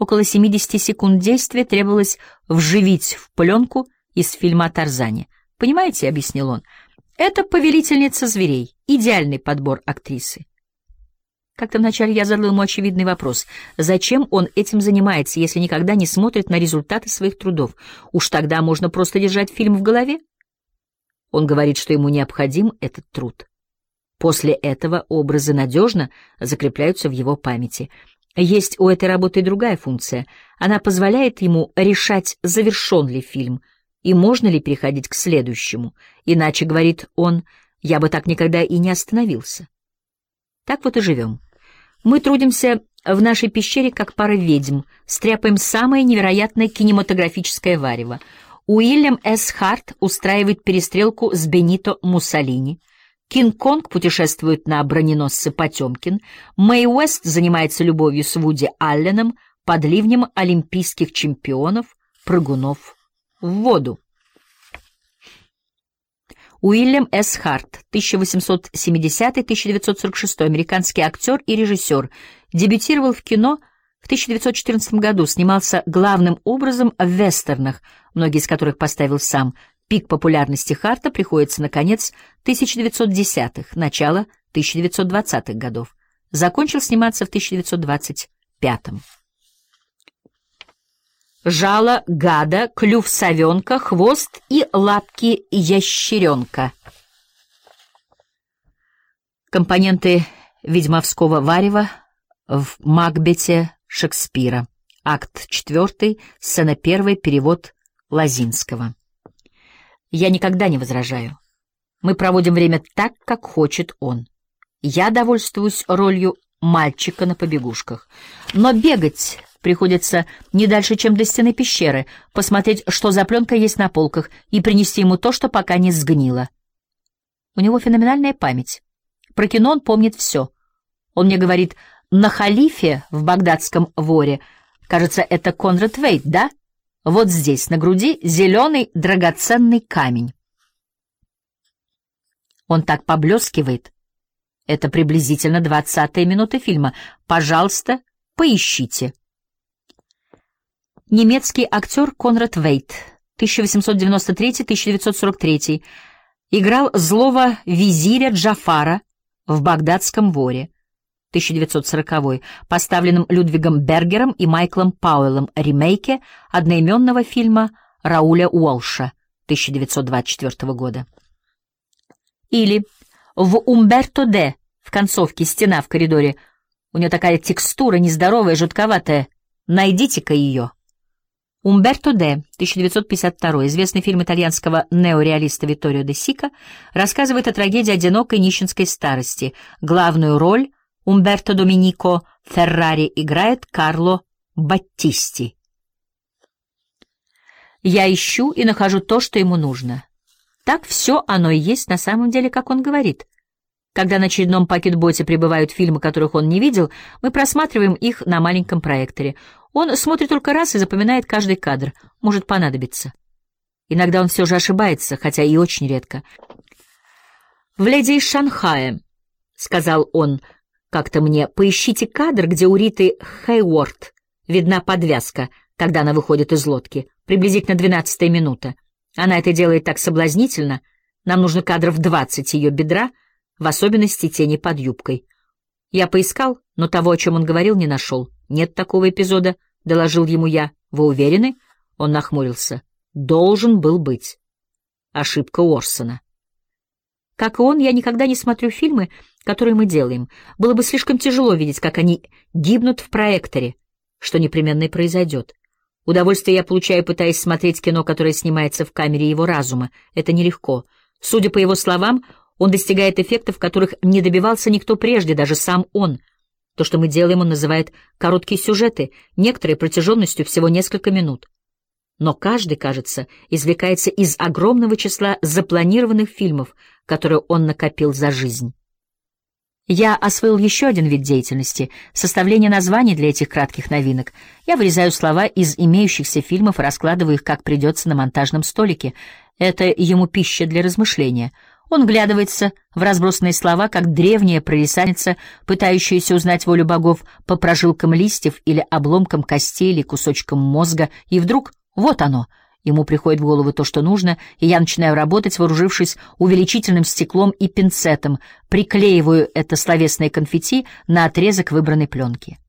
Около 70 секунд действия требовалось вживить в пленку из фильма о Тарзане. «Понимаете, — объяснил он, — это повелительница зверей, идеальный подбор актрисы». Как-то вначале я задал ему очевидный вопрос. Зачем он этим занимается, если никогда не смотрит на результаты своих трудов? Уж тогда можно просто держать фильм в голове. Он говорит, что ему необходим этот труд. После этого образы надежно закрепляются в его памяти. Есть у этой работы и другая функция. Она позволяет ему решать, завершен ли фильм и можно ли переходить к следующему. Иначе, говорит он, я бы так никогда и не остановился. Так вот и живем. Мы трудимся в нашей пещере, как пара ведьм, стряпаем самое невероятное кинематографическое варево. Уильям С. Харт устраивает перестрелку с Бенито Муссолини. Кинг-Конг путешествует на броненосце Потемкин. Мэй Уэст занимается любовью с Вуди Алленом под ливнем олимпийских чемпионов, прыгунов в воду. Уильям С. Харт, 1870-1946, американский актер и режиссер, дебютировал в кино в 1914 году, снимался главным образом в вестернах, многие из которых поставил сам. Пик популярности Харта приходится на конец 1910-х, начало 1920-х годов. Закончил сниматься в 1925-м. Жало гада, клюв совенка, хвост и лапки ящеренка. Компоненты ведьмовского варева в «Макбете» Шекспира. Акт 4, сцена 1, перевод Лозинского. Я никогда не возражаю. Мы проводим время так, как хочет он. Я довольствуюсь ролью мальчика на побегушках. Но бегать приходится не дальше, чем до стены пещеры, посмотреть, что за пленка есть на полках, и принести ему то, что пока не сгнило. У него феноменальная память. Про кино он помнит все. Он мне говорит, на халифе в багдадском воре, кажется, это Конрад Вейт, да? Вот здесь, на груди, зеленый драгоценный камень. Он так поблескивает. Это приблизительно 20-я минута фильма. Пожалуйста, поищите. Немецкий актер Конрад Вейт, 1893-1943, играл злого визиря Джафара в «Багдадском воре», 1940, поставленном Людвигом Бергером и Майклом Пауэллом ремейке одноименного фильма Рауля Уолша, 1924 года. Или в «Умберто Д» в концовке «Стена в коридоре». У нее такая текстура нездоровая, жутковатая. Найдите-ка ее. «Умберто Д», 1952, известный фильм итальянского неореалиста Витторио де Сика, рассказывает о трагедии одинокой нищенской старости. Главную роль Умберто Доминико Феррари играет Карло Баттисти. Я ищу и нахожу то, что ему нужно. Так все оно и есть на самом деле, как он говорит. Когда на очередном пакетботе прибывают фильмы, которых он не видел, мы просматриваем их на маленьком проекторе. Он смотрит только раз и запоминает каждый кадр. Может понадобиться. Иногда он все же ошибается, хотя и очень редко. «В «Леди из Шанхая», — сказал он как-то мне, — поищите кадр, где у Риты Хейворт видна подвязка, когда она выходит из лодки, приблизительно 12-я минута. Она это делает так соблазнительно. Нам нужно кадров 20 ее бедра, в особенности тени под юбкой. Я поискал, но того, о чем он говорил, не нашел. «Нет такого эпизода», — доложил ему я. «Вы уверены?» Он нахмурился. «Должен был быть». Ошибка Уорсона. Как и он, я никогда не смотрю фильмы, которые мы делаем. Было бы слишком тяжело видеть, как они гибнут в проекторе, что непременно и произойдет. Удовольствие я получаю, пытаясь смотреть кино, которое снимается в камере его разума. Это нелегко. Судя по его словам, он достигает эффектов, которых не добивался никто прежде, даже сам он. То, что мы делаем, он называет короткие сюжеты, некоторые протяженностью всего несколько минут. Но каждый, кажется, извлекается из огромного числа запланированных фильмов, которые он накопил за жизнь. Я освоил еще один вид деятельности — составление названий для этих кратких новинок. Я вырезаю слова из имеющихся фильмов и раскладываю их, как придется, на монтажном столике. Это ему пища для размышления. Он вглядывается в разбросанные слова, как древняя прорицательница, пытающаяся узнать волю богов по прожилкам листьев или обломкам костей или кусочкам мозга, и вдруг вот оно. Ему приходит в голову то, что нужно, и я начинаю работать, вооружившись увеличительным стеклом и пинцетом, приклеиваю это словесное конфетти на отрезок выбранной пленки.